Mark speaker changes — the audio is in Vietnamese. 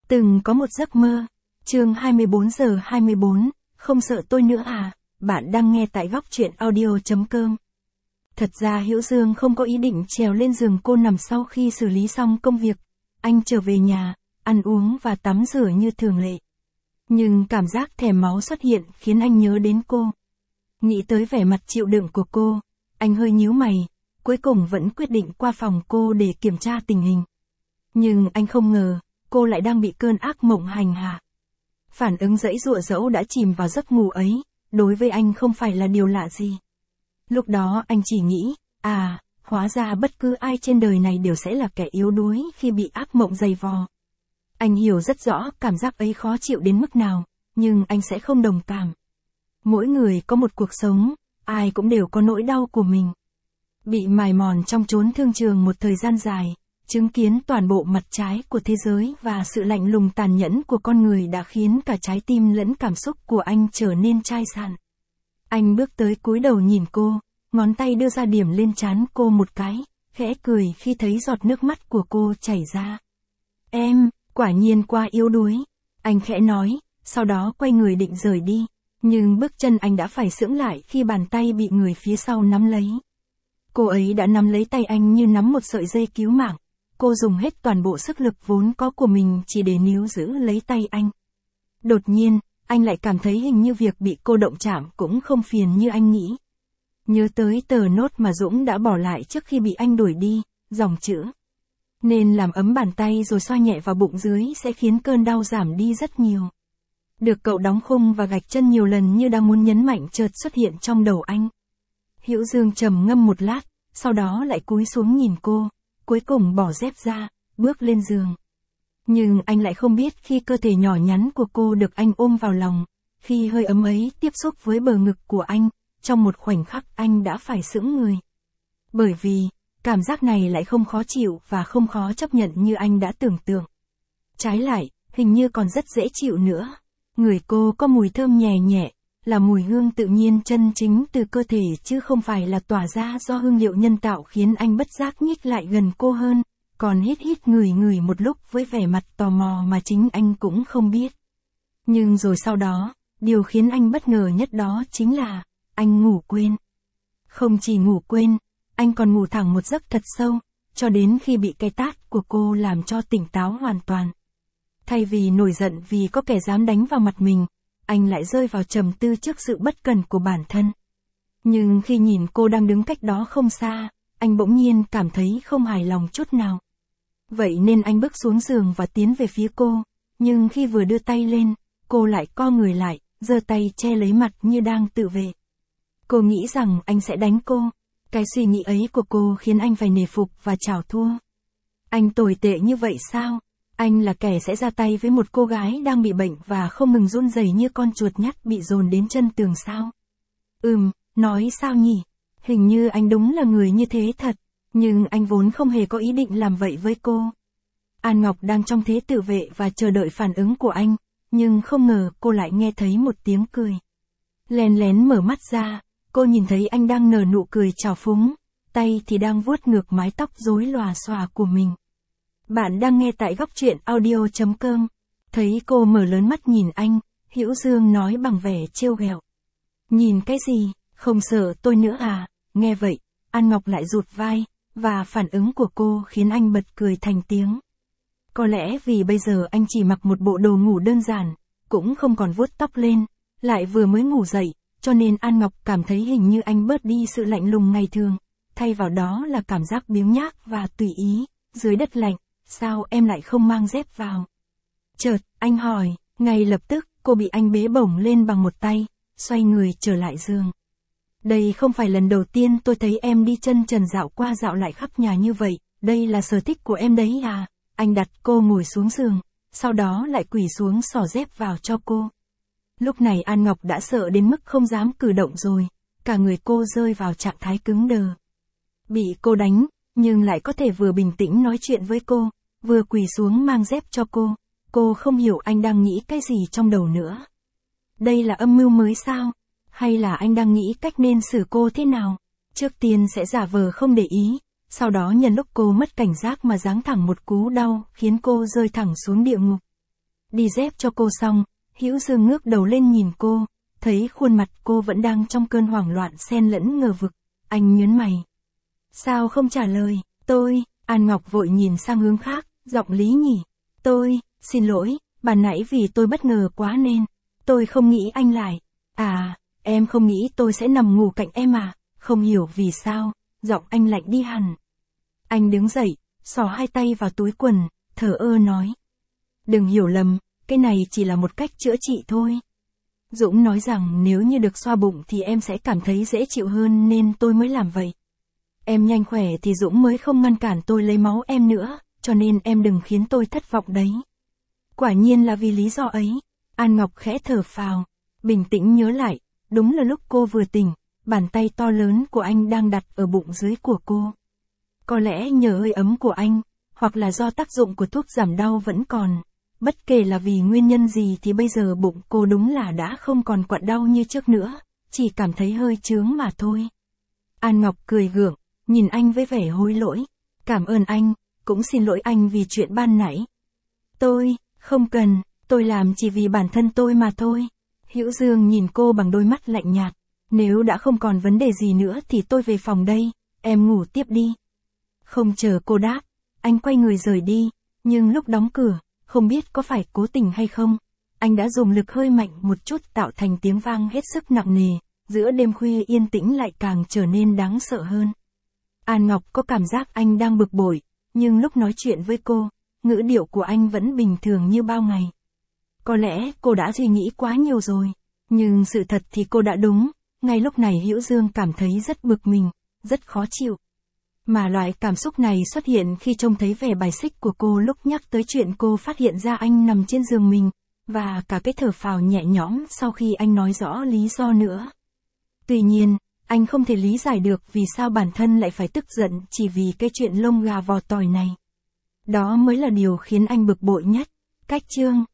Speaker 1: Từng có một giấc mơ. Chương 24:24, không sợ tôi nữa à? Bạn đang nghe tại góc truyện audio.com. Thật ra Hữu Dương không có ý định trèo lên giường cô nằm sau khi xử lý xong công việc. Anh trở về nhà, ăn uống và tắm rửa như thường lệ. Nhưng cảm giác thèm máu xuất hiện khiến anh nhớ đến cô. Nghĩ tới vẻ mặt chịu đựng của cô, anh hơi nhíu mày, cuối cùng vẫn quyết định qua phòng cô để kiểm tra tình hình. Nhưng anh không ngờ, cô lại đang bị cơn ác mộng hành hạ. Phản ứng giãy giụa dẫu đã chìm vào giấc ngủ ấy, đối với anh không phải là điều lạ gì. Lúc đó anh chỉ nghĩ, hóa ra bất cứ ai trên đời này đều sẽ là kẻ yếu đuối khi bị ác mộng dày vò. Anh hiểu rất rõ cảm giác ấy khó chịu đến mức nào, nhưng anh sẽ không đồng cảm. Mỗi người có một cuộc sống, ai cũng đều có nỗi đau của mình. Bị mài mòn trong chốn thương trường một thời gian dài, chứng kiến toàn bộ mặt trái của thế giới và sự lạnh lùng tàn nhẫn của con người đã khiến cả trái tim lẫn cảm xúc của anh trở nên chai sạn. Anh bước tới cúi đầu nhìn cô, ngón tay đưa ra điểm lên trán cô một cái, khẽ cười khi thấy giọt nước mắt của cô chảy ra. Em, quả nhiên quá yếu đuối, anh khẽ nói, sau đó quay người định rời đi, nhưng bước chân anh đã phải sững lại khi bàn tay bị người phía sau nắm lấy. Cô ấy đã nắm lấy tay anh như nắm một sợi dây cứu mạng. Cô dùng hết toàn bộ sức lực vốn có của mình chỉ để níu giữ lấy tay anh. Đột nhiên, anh lại cảm thấy hình như việc bị cô động chạm cũng không phiền như anh nghĩ. Nhớ tới tờ nốt mà Dũng đã bỏ lại trước khi bị anh đuổi đi, dòng chữ. Nên làm ấm bàn tay rồi xoa nhẹ vào bụng dưới sẽ khiến cơn đau giảm đi rất nhiều. Được cậu đóng khung và gạch chân nhiều lần như đang muốn nhấn mạnh chợt xuất hiện trong đầu anh. Hữu Dương trầm ngâm một lát, sau đó lại cúi xuống nhìn cô, cuối cùng bỏ dép ra, bước lên giường. Nhưng anh lại không biết khi cơ thể nhỏ nhắn của cô được anh ôm vào lòng, khi hơi ấm ấy tiếp xúc với bờ ngực của anh, trong một khoảnh khắc anh đã phải sững người. Bởi vì, cảm giác này lại không khó chịu và không khó chấp nhận như anh đã tưởng tượng. Trái lại, hình như còn rất dễ chịu nữa. Người cô có mùi thơm nhẹ nhẹ, là mùi hương tự nhiên chân chính từ cơ thể chứ không phải là tỏa ra do hương liệu nhân tạo khiến anh bất giác nhích lại gần cô hơn, còn hít ngửi một lúc với vẻ mặt tò mò mà chính anh cũng không biết. Nhưng rồi sau đó, điều khiến anh bất ngờ nhất đó chính là, anh ngủ quên. Không chỉ ngủ quên, anh còn ngủ thẳng một giấc thật sâu, cho đến khi bị cái tát của cô làm cho tỉnh táo hoàn toàn. Thay vì nổi giận vì có kẻ dám đánh vào mặt mình, anh lại rơi vào trầm tư trước sự bất cần của bản thân. Nhưng khi nhìn cô đang đứng cách đó không xa, anh bỗng nhiên cảm thấy không hài lòng chút nào. Vậy nên anh bước xuống giường và tiến về phía cô, nhưng khi vừa đưa tay lên, cô lại co người lại, giơ tay che lấy mặt như đang tự vệ. Cô nghĩ rằng anh sẽ đánh cô. Cái suy nghĩ ấy của cô khiến anh phải nể phục và chào thua. Anh tồi tệ như vậy sao? Anh là kẻ sẽ ra tay với một cô gái đang bị bệnh và không ngừng run rẩy như con chuột nhắt bị dồn đến chân tường sao? Nói sao nhỉ? Hình như anh đúng là người như thế thật, nhưng anh vốn không hề có ý định làm vậy với cô. An Ngọc đang trong thế tự vệ và chờ đợi phản ứng của anh, nhưng không ngờ cô lại nghe thấy một tiếng cười. Lén lén mở mắt ra, cô nhìn thấy anh đang nở nụ cười trào phúng, tay thì đang vuốt ngược mái tóc rối lòa xòa của mình. Bạn đang nghe tại góc truyện audio.com. Thấy cô mở lớn mắt nhìn anh, Hữu Dương nói bằng vẻ trêu ghẹo. Nhìn cái gì, không sợ tôi nữa à? Nghe vậy, An Ngọc lại rụt vai, và phản ứng của cô khiến anh bật cười thành tiếng. Có lẽ vì bây giờ anh chỉ mặc một bộ đồ ngủ đơn giản, cũng không còn vuốt tóc lên, lại vừa mới ngủ dậy, cho nên An Ngọc cảm thấy hình như anh bớt đi sự lạnh lùng ngày thường, thay vào đó là cảm giác biếng nhác và tùy ý. Dưới đất lạnh, sao em lại không mang dép vào? Chợt, anh hỏi, ngay lập tức, cô bị anh bế bổng lên bằng một tay, xoay người trở lại giường. Đây không phải lần đầu tiên tôi thấy em đi chân trần dạo qua dạo lại khắp nhà như vậy, đây là sở thích của em đấy à? Anh đặt cô ngồi xuống giường, sau đó lại quỳ xuống xỏ dép vào cho cô. Lúc này An Ngọc đã sợ đến mức không dám cử động rồi, cả người cô rơi vào trạng thái cứng đờ. Bị cô đánh, nhưng lại có thể vừa bình tĩnh nói chuyện với cô, vừa quỳ xuống mang dép cho cô không hiểu anh đang nghĩ cái gì trong đầu nữa. Đây là âm mưu mới sao? Hay là anh đang nghĩ cách nên xử cô thế nào? Trước tiên sẽ giả vờ không để ý, sau đó nhân lúc cô mất cảnh giác mà giáng thẳng một cú đau, khiến cô rơi thẳng xuống địa ngục. đi dép cho cô xong, Hữu Dương ngước đầu lên nhìn cô, thấy khuôn mặt cô vẫn đang trong cơn hoảng loạn xen lẫn ngờ vực, anh nhướng mày. Sao không trả lời, tôi, An Ngọc vội nhìn sang hướng khác, giọng lý nhỉ. Tôi, xin lỗi, ban nãy vì tôi bất ngờ quá nên, tôi không nghĩ anh lại. À, em không nghĩ tôi sẽ nằm ngủ cạnh em à, không hiểu vì sao, giọng anh lạnh đi hẳn. Anh đứng dậy, xỏ hai tay vào túi quần, thờ ơ nói. Đừng hiểu lầm, cái này chỉ là một cách chữa trị thôi. Dũng nói rằng nếu như được xoa bụng thì em sẽ cảm thấy dễ chịu hơn nên tôi mới làm vậy. Em nhanh khỏe thì Dũng mới không ngăn cản tôi lấy máu em nữa, cho nên em đừng khiến tôi thất vọng đấy. Quả nhiên là vì lý do ấy. An Ngọc khẽ thở phào, bình tĩnh nhớ lại, đúng là lúc cô vừa tỉnh, bàn tay to lớn của anh đang đặt ở bụng dưới của cô. Có lẽ nhờ hơi ấm của anh, hoặc là do tác dụng của thuốc giảm đau vẫn còn. Bất kể là vì nguyên nhân gì thì bây giờ bụng cô đúng là đã không còn quặn đau như trước nữa, chỉ cảm thấy hơi chướng mà thôi. An Ngọc cười gượng, nhìn anh với vẻ hối lỗi. Cảm ơn anh, cũng xin lỗi anh vì chuyện ban nãy. Tôi, không cần, tôi làm chỉ vì bản thân tôi mà thôi. Hữu Dương nhìn cô bằng đôi mắt lạnh nhạt. Nếu đã không còn vấn đề gì nữa thì tôi về phòng đây, em ngủ tiếp đi. Không chờ cô đáp, anh quay người rời đi, nhưng lúc đóng cửa, không biết có phải cố tình hay không, anh đã dùng lực hơi mạnh một chút tạo thành tiếng vang hết sức nặng nề, giữa đêm khuya yên tĩnh lại càng trở nên đáng sợ hơn. An Ngọc có cảm giác anh đang bực bội, nhưng lúc nói chuyện với cô, ngữ điệu của anh vẫn bình thường như bao ngày. Có lẽ cô đã suy nghĩ quá nhiều rồi, nhưng sự thật thì cô đã đúng, ngay lúc này Hữu Dương cảm thấy rất bực mình, rất khó chịu. Mà loại cảm xúc này xuất hiện khi trông thấy vẻ bài xích của cô lúc nhắc tới chuyện cô phát hiện ra anh nằm trên giường mình, và cả cái thở phào nhẹ nhõm sau khi anh nói rõ lý do nữa. Tuy nhiên, anh không thể lý giải được vì sao bản thân lại phải tức giận chỉ vì cái chuyện lông gà vò tỏi này. Đó mới là điều khiến anh bực bội nhất. Cách chương